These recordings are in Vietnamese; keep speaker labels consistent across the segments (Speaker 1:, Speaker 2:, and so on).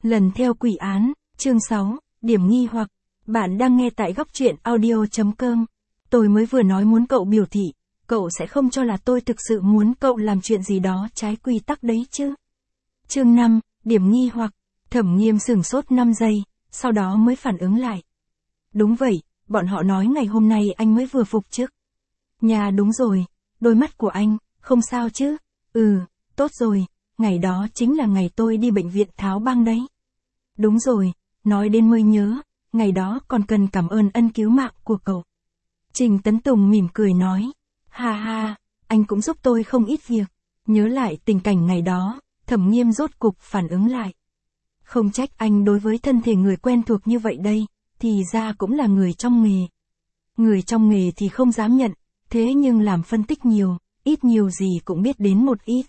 Speaker 1: Lần theo quỷ án, chương 6, điểm nghi hoặc. Bạn đang nghe tại góc truyện audio.com. Tôi mới vừa nói muốn cậu biểu thị, cậu sẽ không cho là tôi thực sự muốn cậu làm chuyện gì đó trái quy tắc đấy chứ. Chương 5, điểm nghi hoặc. Thẩm Nghiêm sửng sốt 5 giây, sau đó mới phản ứng lại. Đúng vậy, bọn họ nói ngày hôm nay anh mới vừa phục chức. Nhà đúng rồi, đôi mắt của anh, không sao chứ? Tốt rồi, ngày đó chính là ngày tôi đi bệnh viện tháo băng đấy. Đúng rồi, nói đến mới nhớ, ngày đó còn cần cảm ơn ân cứu mạng của cậu. Trình Tấn Tùng mỉm cười nói, ha ha, anh cũng giúp tôi không ít việc. Nhớ lại tình cảnh ngày đó, Thẩm Nghiêm rốt cục phản ứng lại. Không trách anh đối với thân thể người quen thuộc như vậy đây, thì ra cũng là người trong nghề. Người trong nghề thì không dám nhận, thế nhưng làm phân tích nhiều, ít nhiều gì cũng biết đến một ít.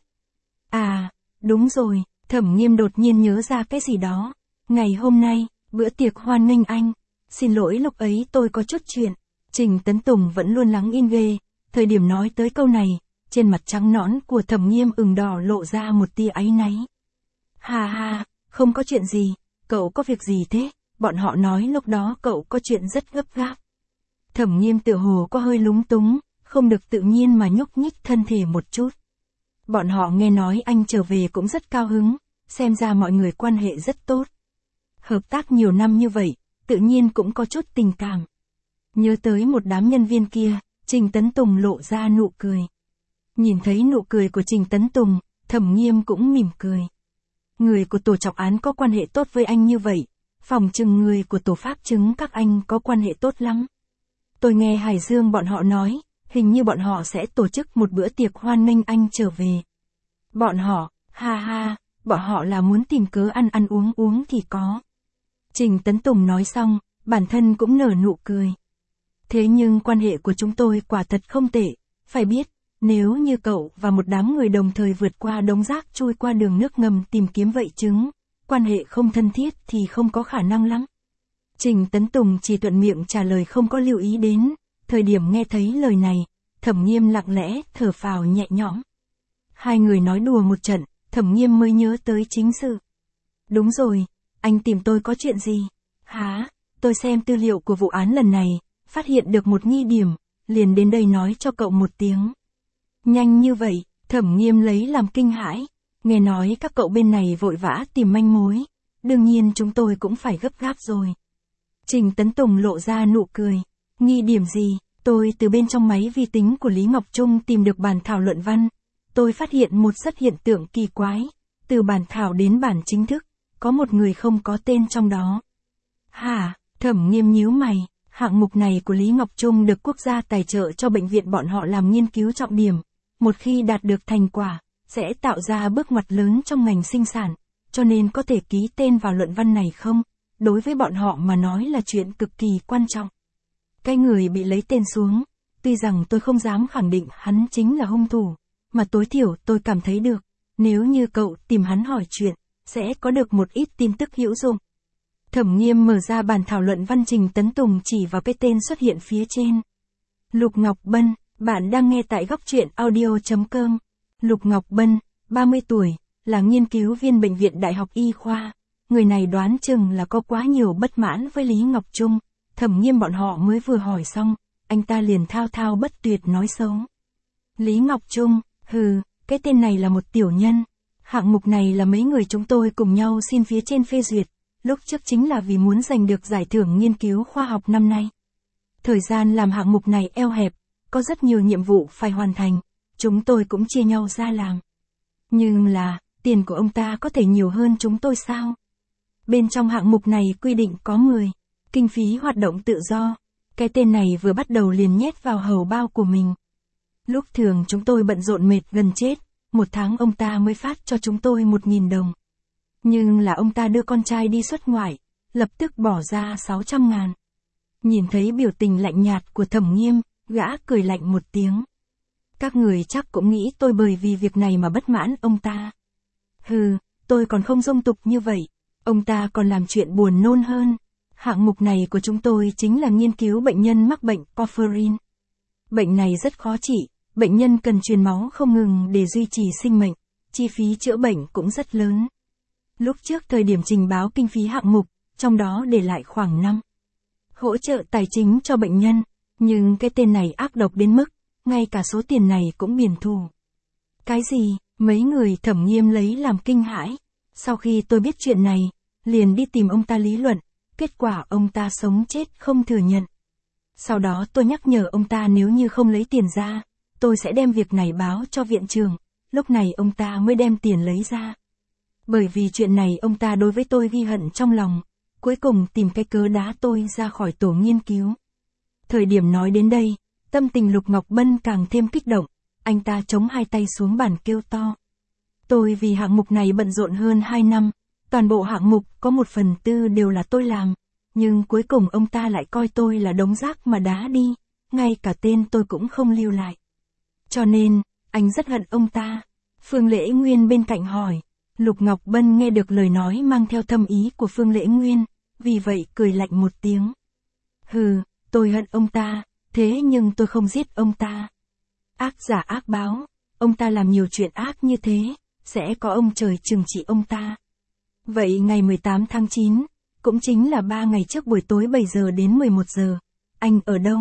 Speaker 1: À, đúng rồi, Thẩm Nghiêm đột nhiên nhớ ra cái gì đó. Ngày hôm nay, bữa tiệc hoan nghênh anh. Xin lỗi lúc ấy tôi có chút chuyện. Trình Tấn Tùng vẫn luôn lắng in ghê. Thời điểm nói tới câu này, trên mặt trắng nõn của Thẩm Nghiêm ửng đỏ lộ ra một tia áy náy. Ha ha, không có chuyện gì, cậu có việc gì thế? Bọn họ nói lúc đó cậu có chuyện rất gấp gáp. Thẩm Nghiêm tựa hồ có hơi lúng túng, không được tự nhiên mà nhúc nhích thân thể một chút. Bọn họ nghe nói anh trở về cũng rất cao hứng, xem ra mọi người quan hệ rất tốt. Hợp tác nhiều năm như vậy, tự nhiên cũng có chút tình cảm. Nhớ tới một đám nhân viên kia, Trình Tấn Tùng lộ ra nụ cười. Nhìn thấy nụ cười của Trình Tấn Tùng, Thẩm Nghiêm cũng mỉm cười. Người của tổ trọng án có quan hệ tốt với anh như vậy, phòng chừng người của tổ pháp chứng các anh có quan hệ tốt lắm. Tôi nghe Hải Dương bọn họ nói, hình như bọn họ sẽ tổ chức một bữa tiệc hoan nghênh anh trở về. Bọn họ, ha ha, bọn họ là muốn tìm cớ ăn uống thì có. Trình Tấn Tùng nói xong, bản thân cũng nở nụ cười. Thế nhưng quan hệ của chúng tôi quả thật không tệ, phải biết, nếu như cậu và một đám người đồng thời vượt qua đống rác trôi qua đường nước ngầm tìm kiếm vậy chứng, quan hệ không thân thiết thì không có khả năng lắm. Trình Tấn Tùng chỉ thuận miệng trả lời không có lưu ý đến, thời điểm nghe thấy lời này, Thẩm Nghiêm lặng lẽ thở phào nhẹ nhõm. Hai người nói đùa một trận, Thẩm Nghiêm mới nhớ tới chính sự. Đúng rồi, anh tìm tôi có chuyện gì? Hả, tôi xem tư liệu của vụ án lần này, phát hiện được một nghi điểm, liền đến đây nói cho cậu một tiếng. Nhanh như vậy, Thẩm Nghiêm lấy làm kinh hãi, nghe nói các cậu bên này vội vã tìm manh mối, đương nhiên chúng tôi cũng phải gấp gáp rồi. Trình Tấn Tùng lộ ra nụ cười, nghi điểm gì? Tôi từ bên trong máy vi tính của Lý Ngọc Trung tìm được bản thảo luận văn. Tôi phát hiện một rất hiện tượng kỳ quái. Từ bản thảo đến bản chính thức, có một người không có tên trong đó. Hả? Thẩm Nghiêm nhíu mày. Hạng mục này của Lý Ngọc Trung được quốc gia tài trợ cho bệnh viện bọn họ làm nghiên cứu trọng điểm. Một khi đạt được thành quả, sẽ tạo ra bước ngoặt lớn trong ngành sinh sản. Cho nên có thể ký tên vào luận văn này không? Đối với bọn họ mà nói là chuyện cực kỳ quan trọng. Cái người bị lấy tên xuống, tuy rằng tôi không dám khẳng định hắn chính là hung thủ, mà tối thiểu tôi cảm thấy được, nếu như cậu tìm hắn hỏi chuyện, sẽ có được một ít tin tức hữu dụng. Thẩm Nghiêm mở ra bản thảo luận văn. Trình Tấn Tùng chỉ vào cái tên xuất hiện phía trên. Lục Ngọc Bân, bạn đang nghe tại góc truyện audio.com. Lục Ngọc Bân, 30 tuổi, là nghiên cứu viên bệnh viện Đại học Y khoa. Người này đoán chừng là có quá nhiều bất mãn với Lý Ngọc Trung. Thẩm Nghiêm bọn họ mới vừa hỏi xong, anh ta liền thao thao bất tuyệt nói xấu. Lý Ngọc Trung, cái tên này là một tiểu nhân. Hạng mục này là mấy người chúng tôi cùng nhau xin phía trên phê duyệt, lúc trước chính là vì muốn giành được giải thưởng nghiên cứu khoa học năm nay. Thời gian làm hạng mục này eo hẹp, có rất nhiều nhiệm vụ phải hoàn thành, chúng tôi cũng chia nhau ra làm. Nhưng là, tiền của ông ta có thể nhiều hơn chúng tôi sao? Bên trong hạng mục này quy định có 10. Kinh phí hoạt động tự do. Cái tên này vừa bắt đầu liền nhét vào hầu bao của mình. Lúc thường chúng tôi bận rộn mệt gần chết, một tháng ông ta mới phát cho chúng tôi 1.000 đồng. Nhưng là ông ta đưa con trai đi xuất ngoại, lập tức bỏ ra 600.000. Nhìn thấy biểu tình lạnh nhạt của Thẩm Nghiêm, gã cười lạnh một tiếng. Các người chắc cũng nghĩ tôi bởi vì việc này mà bất mãn ông ta. Tôi còn không dung tục như vậy. Ông ta còn làm chuyện buồn nôn hơn. Hạng mục này của chúng tôi chính là nghiên cứu bệnh nhân mắc bệnh Porphyrin. Bệnh này rất khó trị, bệnh nhân cần truyền máu không ngừng để duy trì sinh mệnh, chi phí chữa bệnh cũng rất lớn. Lúc trước thời điểm trình báo kinh phí hạng mục, trong đó để lại khoảng 5 hỗ trợ tài chính cho bệnh nhân, nhưng cái tên này ác độc đến mức, ngay cả số tiền này cũng biển thủ. Cái gì? Mấy người Thẩm Nghiêm lấy làm kinh hãi. Sau khi tôi biết chuyện này, liền đi tìm ông ta lý luận, kết quả ông ta sống chết không thừa nhận. Sau đó tôi nhắc nhở ông ta nếu như không lấy tiền ra, tôi sẽ đem việc này báo cho viện trưởng, lúc này ông ta mới đem tiền lấy ra. Bởi vì chuyện này ông ta đối với tôi ghi hận trong lòng, cuối cùng tìm cái cớ đá tôi ra khỏi tổ nghiên cứu. Thời điểm nói đến đây, tâm tình Lục Ngọc Bân càng thêm kích động, anh ta chống hai tay xuống bàn kêu to. Tôi vì hạng mục này bận rộn hơn 2 năm, toàn bộ hạng mục có 1/4 đều là tôi làm, nhưng cuối cùng ông ta lại coi tôi là đống rác mà đá đi, ngay cả tên tôi cũng không lưu lại. Cho nên, anh rất hận ông ta. Phương Lễ Nguyên bên cạnh hỏi. Lục Ngọc Bân nghe được lời nói mang theo thâm ý của Phương Lễ Nguyên, vì vậy cười lạnh một tiếng. Hừ, tôi hận ông ta, thế nhưng tôi không giết ông ta. Ác giả ác báo, ông ta làm nhiều chuyện ác như thế, sẽ có ông trời trừng trị ông ta. Vậy ngày 18 tháng 9, cũng chính là 3 ngày trước buổi tối 7 giờ đến 11 giờ, anh ở đâu?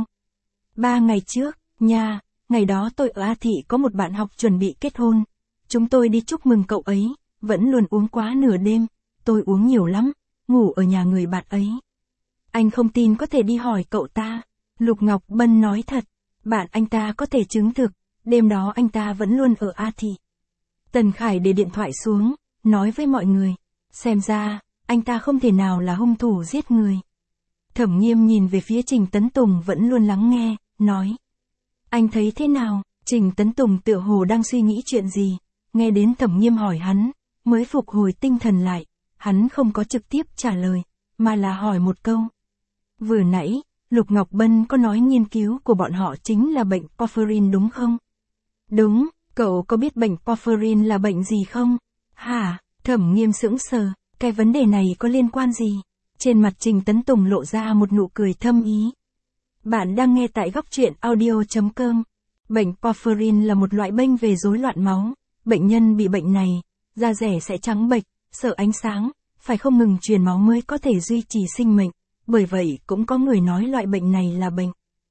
Speaker 1: 3 ngày trước, nha, ngày đó tôi ở A Thị có một bạn học chuẩn bị kết hôn. Chúng tôi đi chúc mừng cậu ấy, vẫn luôn uống quá nửa đêm, tôi uống nhiều lắm, ngủ ở nhà người bạn ấy. Anh không tin có thể đi hỏi cậu ta. Lục Ngọc Bân nói thật, bạn anh ta có thể chứng thực, đêm đó anh ta vẫn luôn ở A Thị. Tần Khải để điện thoại xuống, nói với mọi người, xem ra, anh ta không thể nào là hung thủ giết người. Thẩm Nghiêm nhìn về phía Trình Tấn Tùng vẫn luôn lắng nghe, nói. Anh thấy thế nào? Trình Tấn Tùng tựa hồ đang suy nghĩ chuyện gì, nghe đến Thẩm Nghiêm hỏi hắn, mới phục hồi tinh thần lại, hắn không có trực tiếp trả lời, mà là hỏi một câu. Vừa nãy, Lục Ngọc Bân có nói nghiên cứu của bọn họ chính là bệnh Porphyrin đúng không? Đúng, cậu có biết bệnh Porphyrin là bệnh gì không? Hả? Thẩm Nghiêm sững sờ, cái vấn đề này có liên quan gì? Trên mặt Trình Tấn Tùng lộ ra một nụ cười thâm ý. Bạn đang nghe tại góc truyện audio.com. Bệnh Porphyrin là một loại bệnh về rối loạn máu. Bệnh nhân bị bệnh này, da rẻ sẽ trắng bệch, sợ ánh sáng, phải không ngừng truyền máu mới có thể duy trì sinh mệnh. Bởi vậy cũng có người nói loại bệnh này là bệnh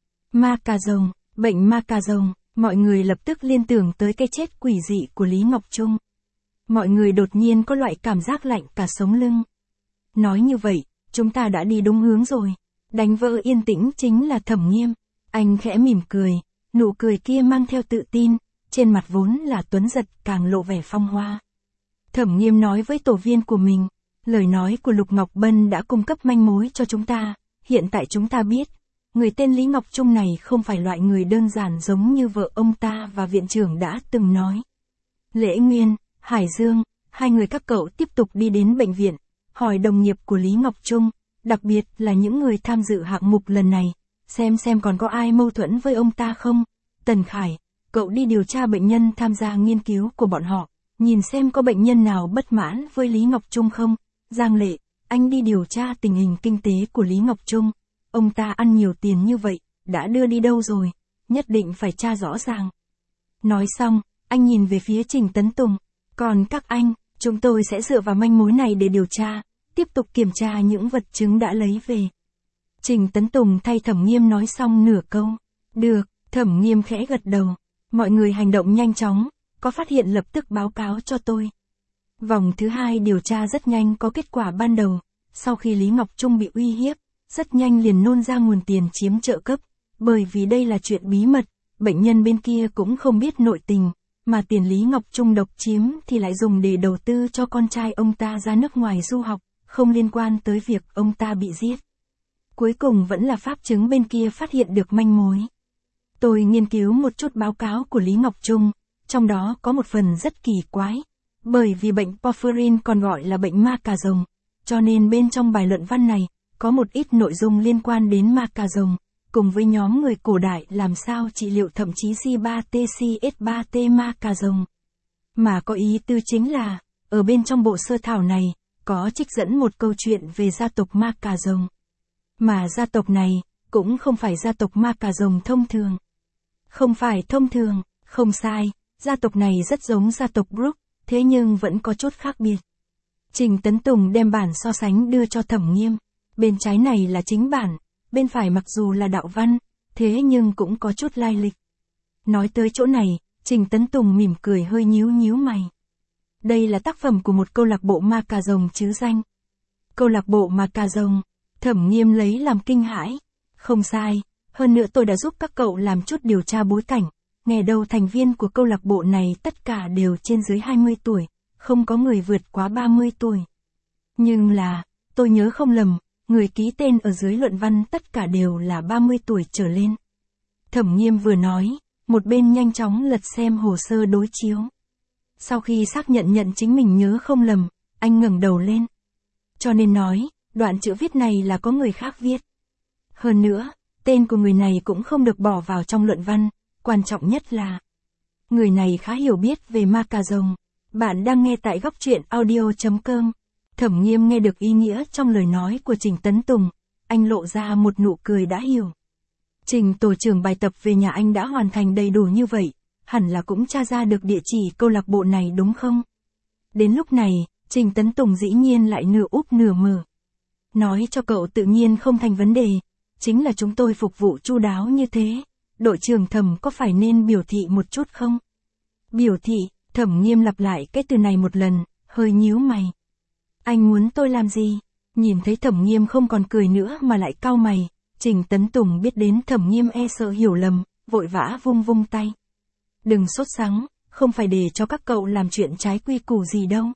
Speaker 1: ma cà rồng. Bệnh ma cà rồng, mọi người lập tức liên tưởng tới cái chết quỷ dị của Lý Ngọc Trung. Mọi người đột nhiên có loại cảm giác lạnh cả sống lưng. Nói như vậy, chúng ta đã đi đúng hướng rồi. Đánh vỡ yên tĩnh chính là Thẩm Nghiêm. Anh khẽ mỉm cười, nụ cười kia mang theo tự tin, trên mặt vốn là tuấn giật càng lộ vẻ phong hoa. Thẩm Nghiêm nói với tổ viên của mình, lời nói của Lục Ngọc Bân đã cung cấp manh mối cho chúng ta, hiện tại chúng ta biết, người tên Lý Ngọc Trung này không phải loại người đơn giản giống như vợ ông ta và viện trưởng đã từng nói. Lễ Nguyên, Hải Dương, hai người các cậu tiếp tục đi đến bệnh viện, hỏi đồng nghiệp của Lý Ngọc Trung, đặc biệt là những người tham dự hạng mục lần này, xem còn có ai mâu thuẫn với ông ta không. Tần Khải, cậu đi điều tra bệnh nhân tham gia nghiên cứu của bọn họ, nhìn xem có bệnh nhân nào bất mãn với Lý Ngọc Trung không. Giang Lệ, anh đi điều tra tình hình kinh tế của Lý Ngọc Trung. Ông ta ăn nhiều tiền như vậy, đã đưa đi đâu rồi, nhất định phải tra rõ ràng. Nói xong, anh nhìn về phía Trình Tấn Tùng, còn các anh, chúng tôi sẽ dựa vào manh mối này để điều tra, tiếp tục kiểm tra những vật chứng đã lấy về. Trình Tấn Tùng thay Thẩm Nghiêm nói xong nửa câu. Được, Thẩm Nghiêm khẽ gật đầu. Mọi người hành động nhanh chóng, có phát hiện lập tức báo cáo cho tôi. Vòng thứ 2 điều tra rất nhanh có kết quả ban đầu, sau khi Lý Ngọc Trung bị uy hiếp, rất nhanh liền nôn ra nguồn tiền chiếm trợ cấp, bởi vì đây là chuyện bí mật, bệnh nhân bên kia cũng không biết nội tình, mà tiền Lý Ngọc Trung độc chiếm thì lại dùng để đầu tư cho con trai ông ta ra nước ngoài du học, không liên quan tới việc ông ta bị giết. Cuối cùng vẫn là pháp chứng bên kia phát hiện được manh mối. Tôi nghiên cứu một chút báo cáo của Lý Ngọc Trung, trong đó có một phần rất kỳ quái. Bởi vì bệnh Porphyrin còn gọi là bệnh ma cà rồng, cho nên bên trong bài luận văn này, có một ít nội dung liên quan đến ma cà rồng, cùng với nhóm người cổ đại làm sao trị liệu thậm chí C3TCS3T ma cà rồng. Mà có ý tư chính là, ở bên trong bộ sơ thảo này, có trích dẫn một câu chuyện về gia tộc ma cà rồng. Mà gia tộc này, cũng không phải gia tộc ma cà rồng thông thường. Không phải thông thường, không sai, gia tộc này rất giống gia tộc Brook, thế nhưng vẫn có chút khác biệt. Trình Tấn Tùng đem bản so sánh đưa cho Thẩm Nghiêm. Bên trái này là chính bản, bên phải mặc dù là đạo văn, thế nhưng cũng có chút lai lịch. Nói tới chỗ này, Trình Tấn Tùng mỉm cười hơi nhíu nhíu mày. Đây là tác phẩm của một câu lạc bộ ma cà rồng chứ danh. Câu lạc bộ ma cà rồng, Thẩm Nghiêm lấy làm kinh hãi. Không sai, hơn nữa tôi đã giúp các cậu làm chút điều tra bối cảnh. Nghe đâu thành viên của câu lạc bộ này tất cả đều trên dưới 20 tuổi, không có người vượt quá 30 tuổi. Nhưng là, tôi nhớ không lầm, người ký tên ở dưới luận văn tất cả đều là 30 tuổi trở lên. Thẩm Nghiêm vừa nói, một bên nhanh chóng lật xem hồ sơ đối chiếu. Sau khi xác nhận chính mình nhớ không lầm, anh ngẩng đầu lên. Cho nên nói, đoạn chữ viết này là có người khác viết. Hơn nữa, tên của người này cũng không được bỏ vào trong luận văn, quan trọng nhất là người này khá hiểu biết về ma cà rồng. Bạn đang nghe tại góc truyện audio.com. Thẩm Nghiêm nghe được ý nghĩa trong lời nói của Trình Tấn Tùng, anh lộ ra một nụ cười đã hiểu. Trình tổ trưởng bài tập về nhà anh đã hoàn thành đầy đủ như vậy, hẳn là cũng tra ra được địa chỉ câu lạc bộ này đúng không? Đến lúc này, Trình Tấn Tùng dĩ nhiên lại nửa úp nửa mở. Nói cho cậu tự nhiên không thành vấn đề, chính là chúng tôi phục vụ chu đáo như thế, đội trưởng Thẩm có phải nên biểu thị một chút không? Biểu thị, Thẩm Nghiêm lặp lại cái từ này một lần, hơi nhíu mày. Anh muốn tôi làm gì? Nhìn thấy Thẩm Nghiêm không còn cười nữa mà lại cau mày, Trình Tấn Tùng biết đến Thẩm Nghiêm e sợ hiểu lầm, vội vã vung vung tay. Đừng sốt sắng, không phải để cho các cậu làm chuyện trái quy củ gì đâu.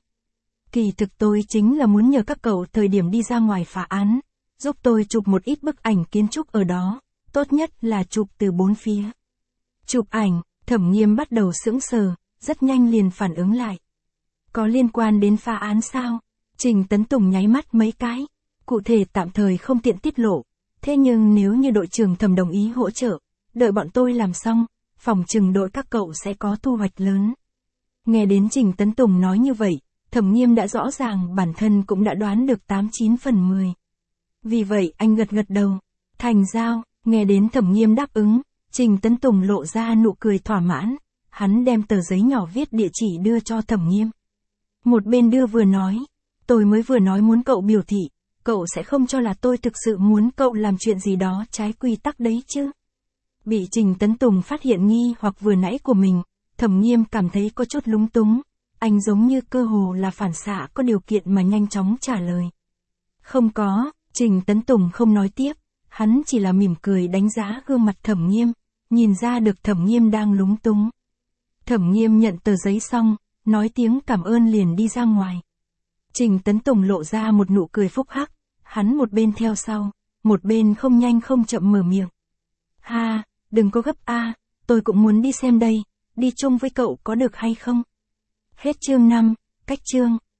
Speaker 1: Kỳ thực tôi chính là muốn nhờ các cậu thời điểm đi ra ngoài phá án, giúp tôi chụp một ít bức ảnh kiến trúc ở đó, tốt nhất là chụp từ bốn phía. Chụp ảnh, Thẩm Nghiêm bắt đầu sững sờ, rất nhanh liền phản ứng lại. Có liên quan đến phá án sao? Trình Tấn Tùng nháy mắt mấy cái. Cụ thể tạm thời không tiện tiết lộ, thế nhưng nếu như đội trưởng Thẩm đồng ý hỗ trợ, đợi bọn tôi làm xong, phòng chừng đội các cậu sẽ có thu hoạch lớn. Nghe đến Trình Tấn Tùng nói như vậy, Thẩm Nghiêm đã rõ ràng bản thân cũng đã đoán được 89 phần 10. Vì vậy anh gật đầu. Thành giao, nghe đến Thẩm Nghiêm đáp ứng, Trình Tấn Tùng lộ ra nụ cười thỏa mãn. Hắn đem tờ giấy nhỏ viết địa chỉ đưa cho Thẩm Nghiêm. Một bên đưa vừa nói, tôi mới vừa nói muốn cậu biểu thị, cậu sẽ không cho là tôi thực sự muốn cậu làm chuyện gì đó trái quy tắc đấy chứ. Bị Trình Tấn Tùng phát hiện nghi hoặc vừa nãy của mình, Thẩm Nghiêm cảm thấy có chút lúng túng, anh giống như cơ hồ là phản xạ có điều kiện mà nhanh chóng trả lời. Không có, Trình Tấn Tùng không nói tiếp, hắn chỉ là mỉm cười đánh giá gương mặt Thẩm Nghiêm, nhìn ra được Thẩm Nghiêm đang lúng túng. Thẩm Nghiêm nhận tờ giấy xong, nói tiếng cảm ơn liền đi ra ngoài. Trình Tấn Tùng lộ ra một nụ cười phúc hắc, hắn một bên theo sau, một bên không nhanh không chậm mở miệng. Ha, đừng có gấp a, tôi cũng muốn đi xem đây, đi chung với cậu có được hay không? Hết chương 5, cách chương.